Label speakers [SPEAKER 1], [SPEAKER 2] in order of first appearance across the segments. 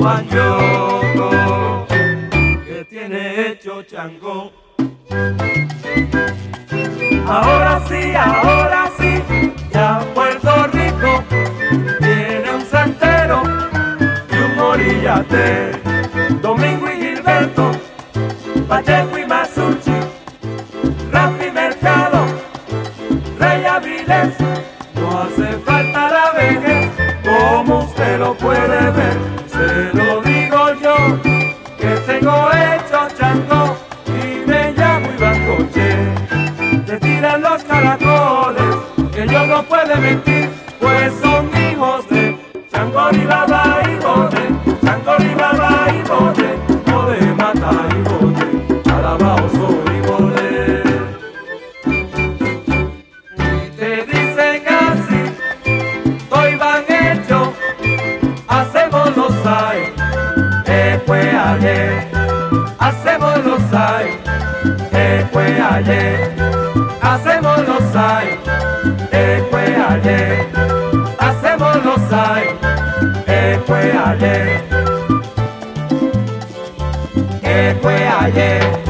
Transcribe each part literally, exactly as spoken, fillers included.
[SPEAKER 1] guanyoco que tiene hecho chango. Ahora sí, ahora sí, ya Puerto Rico tiene un santero y un orillate, Domingo y Gilberto, Pacheco y Masucci, Rafi Mercado, Rey Avilés. No hace falta la vejez, como usted lo puede ver, se lo digo yo, que tengo hecho chango y me llamo Iván Coche. Te tiran los caracoles, que ellos no pueden mentir, pues son hijos de Chango y Baba y Bote, Chango y Baba y Bote, no de mata y bote, alabao soy y bote. Y te dicen así, soy van hecho, hacemos los hay, que fue ayer, hacemos los hay, que fue ayer. Hacemos los hay, que fue ayer. Hacemos los hay, que fue ayer. Que fue ayer.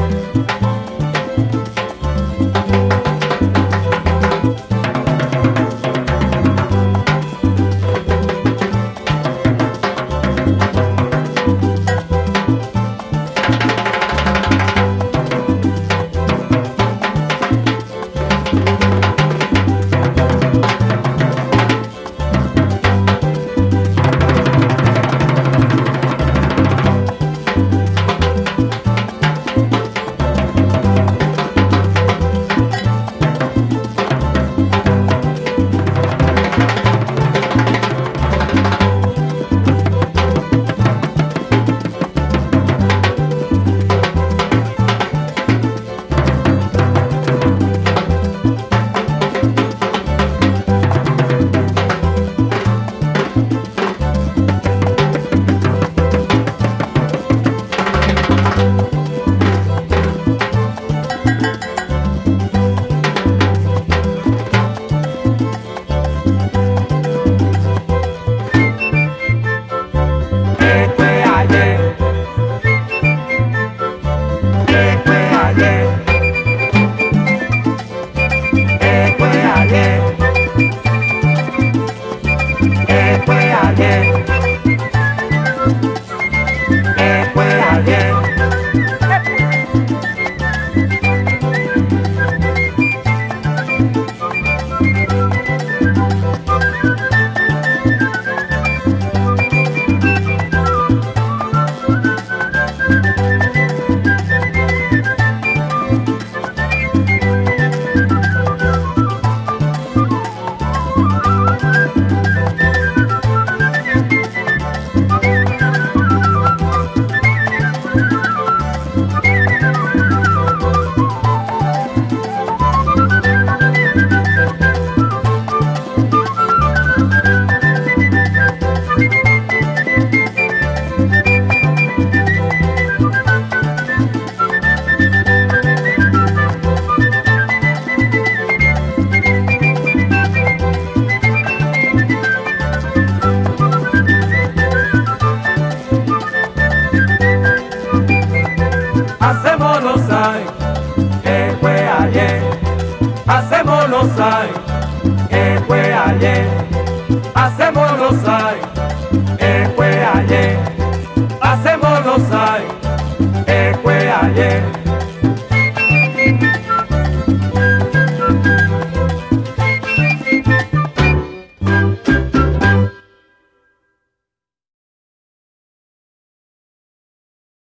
[SPEAKER 1] Hacemos los hay, que fue ayer. Hacemos los hay, que fue ayer. Hacemos los hay, que fue ayer. Hacemos